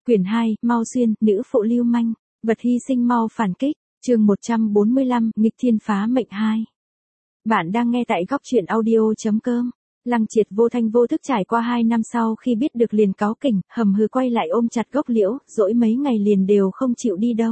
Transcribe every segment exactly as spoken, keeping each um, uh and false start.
Quyển hai, Mau Xuyên, nữ phụ lưu manh, vật hy sinh mau phản kích, chương một trăm bốn mươi lăm, nghịch thiên phá mệnh hai. Bạn đang nghe tại góc truyện audio.com. Lăng Triệt vô thanh vô thức trải qua hai năm sau khi biết được liền cáu kỉnh, hầm hừ quay lại ôm chặt gốc liễu, dỗi mấy ngày liền đều không chịu đi đâu.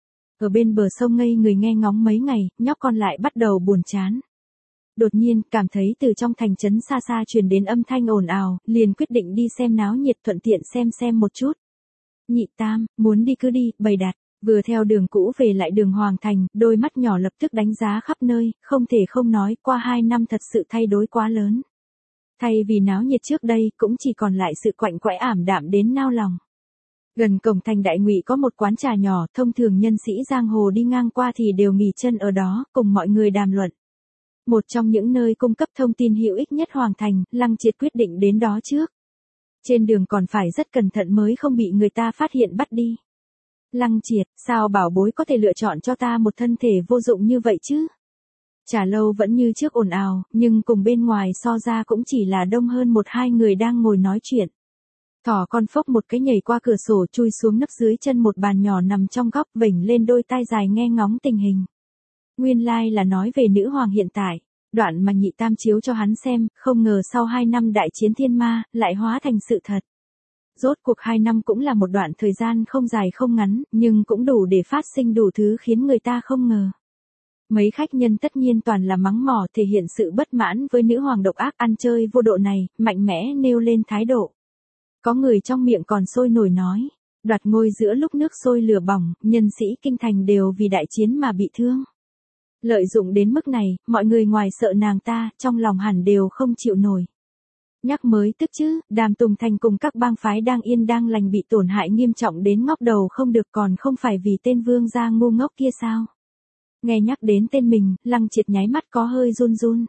Ở bên bờ sông ngây người nghe ngóng mấy ngày, nhóc con lại bắt đầu buồn chán. Đột nhiên, cảm thấy từ trong thành trấn xa xa truyền đến âm thanh ồn ào, liền quyết định đi xem náo nhiệt thuận tiện xem xem một chút. Nhị Tam, muốn đi cứ đi, bày đặt, vừa theo đường cũ về lại đường Hoàng Thành, đôi mắt nhỏ lập tức đánh giá khắp nơi, không thể không nói qua hai năm thật sự thay đổi quá lớn. Thay vì náo nhiệt trước đây, cũng chỉ còn lại sự quạnh quẽ ảm đạm đến nao lòng. Gần cổng thành Đại Ngụy có một quán trà nhỏ, thông thường nhân sĩ giang hồ đi ngang qua thì đều nghỉ chân ở đó, cùng mọi người đàm luận. Một trong những nơi cung cấp thông tin hữu ích nhất Hoàng Thành, Lăng Triệt quyết định đến đó trước. Trên đường còn phải rất cẩn thận mới không bị người ta phát hiện bắt đi. Lăng Triệt, sao bảo bối có thể lựa chọn cho ta một thân thể vô dụng như vậy chứ? Trà lâu vẫn như trước ồn ào, nhưng cùng bên ngoài so ra cũng chỉ là đông hơn một hai người đang ngồi nói chuyện. Thỏ con phốc một cái nhảy qua cửa sổ chui xuống nấp dưới chân một bàn nhỏ nằm trong góc vểnh lên đôi tai dài nghe ngóng tình hình. Nguyên lai like là nói về nữ hoàng hiện tại, đoạn mà Nhị Tam chiếu cho hắn xem, không ngờ sau hai năm đại chiến thiên ma, lại hóa thành sự thật. Rốt cuộc hai năm cũng là một đoạn thời gian không dài không ngắn, nhưng cũng đủ để phát sinh đủ thứ khiến người ta không ngờ. Mấy khách nhân tất nhiên toàn là mắng mỏ thể hiện sự bất mãn với nữ hoàng độc ác ăn chơi vô độ này, mạnh mẽ nêu lên thái độ. Có người trong miệng còn sôi nổi nói, đoạt ngôi giữa lúc nước sôi lửa bỏng, nhân sĩ kinh thành đều vì đại chiến mà bị thương. Lợi dụng đến mức này, mọi người ngoài sợ nàng ta, trong lòng hẳn đều không chịu nổi. Nhắc mới tức chứ, Đàm Tùng Thành cùng các bang phái đang yên đang lành bị tổn hại nghiêm trọng đến ngóc đầu không được còn không phải vì tên vương gia ngu ngốc kia sao. Nghe nhắc đến tên mình, Lăng Triệt nháy mắt có hơi run run.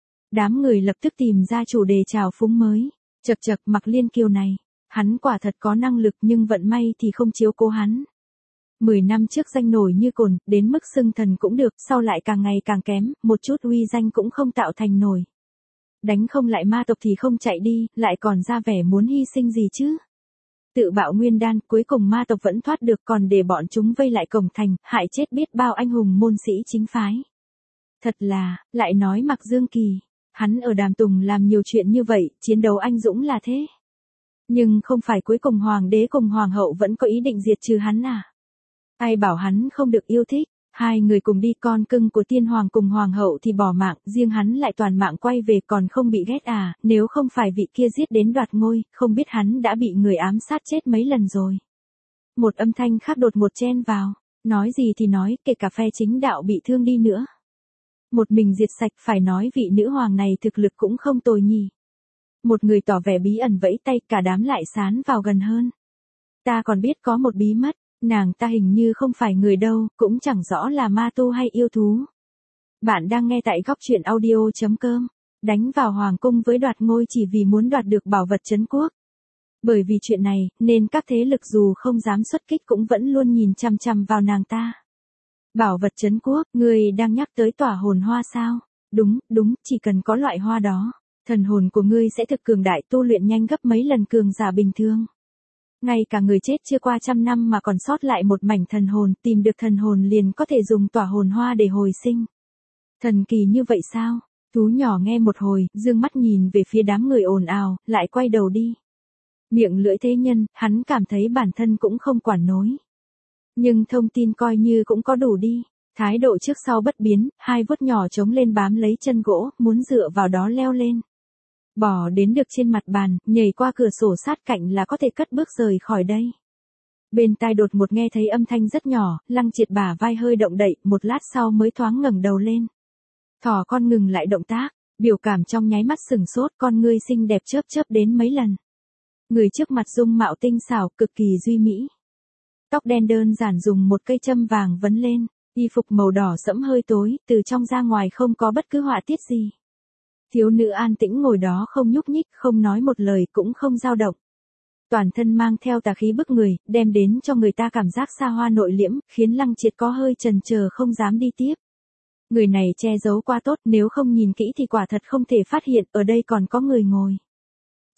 Đám người lập tức tìm ra chủ đề trào phúng mới. Chật chật Mặc Liên Kiều này, hắn quả thật có năng lực nhưng vận may thì không chiếu cố hắn. Mười năm trước danh nổi như cồn, đến mức xưng thần cũng được, sau lại càng ngày càng kém, một chút uy danh cũng không tạo thành nổi. Đánh không lại ma tộc thì không chạy đi, lại còn ra vẻ muốn hy sinh gì chứ. Tự bạo nguyên đan, cuối cùng ma tộc vẫn thoát được còn để bọn chúng vây lại cổng thành, hại chết biết bao anh hùng môn sĩ chính phái. Thật là, lại nói Mặc Dương Kỳ, hắn ở Đàm Tùng làm nhiều chuyện như vậy, chiến đấu anh dũng là thế. Nhưng không phải cuối cùng hoàng đế cùng hoàng hậu vẫn có ý định diệt trừ hắn à? Ai bảo hắn không được yêu thích, hai người cùng đi con cưng của tiên hoàng cùng hoàng hậu thì bỏ mạng, riêng hắn lại toàn mạng quay về còn không bị ghét à, nếu không phải vị kia giết đến đoạt ngôi, không biết hắn đã bị người ám sát chết mấy lần rồi. Một âm thanh khác đột ngột chen vào, nói gì thì nói, kể cả phe chính đạo bị thương đi nữa. Một mình diệt sạch phải nói vị nữ hoàng này thực lực cũng không tồi nhỉ. Một người tỏ vẻ bí ẩn vẫy tay cả đám lại sán vào gần hơn. Ta còn biết có một bí mật. Nàng ta hình như không phải người đâu, cũng chẳng rõ là ma tu hay yêu thú. Bạn đang nghe tại góc truyện audio.com. Đánh vào hoàng cung với đoạt ngôi chỉ vì muốn đoạt được bảo vật trấn quốc. Bởi vì chuyện này, nên các thế lực dù không dám xuất kích cũng vẫn luôn nhìn chằm chằm vào nàng ta. Bảo vật trấn quốc, người đang nhắc tới tỏa hồn hoa sao? Đúng, đúng, chỉ cần có loại hoa đó, thần hồn của ngươi sẽ thực cường đại tu luyện nhanh gấp mấy lần cường giả bình thường. Ngay cả người chết chưa qua trăm năm mà còn sót lại một mảnh thần hồn, tìm được thần hồn liền có thể dùng tỏa hồn hoa để hồi sinh. Thần kỳ như vậy sao? Thú nhỏ nghe một hồi, dương mắt nhìn về phía đám người ồn ào, lại quay đầu đi. Miệng lưỡi thế nhân, hắn cảm thấy bản thân cũng không quản nổi. Nhưng thông tin coi như cũng có đủ đi. Thái độ trước sau bất biến, hai vuốt nhỏ chống lên bám lấy chân gỗ, muốn dựa vào đó leo lên. Bỏ đến được trên mặt bàn, nhảy qua cửa sổ sát cạnh là có thể cất bước rời khỏi đây. Bên tai đột ngột nghe thấy âm thanh rất nhỏ, Lăng Triệt bả vai hơi động đậy, một lát sau mới thoáng ngẩng đầu lên. Thỏ con ngừng lại động tác, biểu cảm trong nháy mắt sừng sốt, con ngươi xinh đẹp chớp chớp đến mấy lần. Người trước mặt dung mạo tinh xảo, cực kỳ duy mỹ. Tóc đen đơn giản dùng một cây châm vàng vấn lên, y phục màu đỏ sẫm hơi tối, từ trong ra ngoài không có bất cứ họa tiết gì. Thiếu nữ an tĩnh ngồi đó không nhúc nhích, không nói một lời cũng không dao động. Toàn thân mang theo tà khí bức người, đem đến cho người ta cảm giác xa hoa nội liễm, khiến Lăng Triệt có hơi chần chờ không dám đi tiếp. Người này che giấu quá tốt, nếu không nhìn kỹ thì quả thật không thể phát hiện ở đây còn có người ngồi.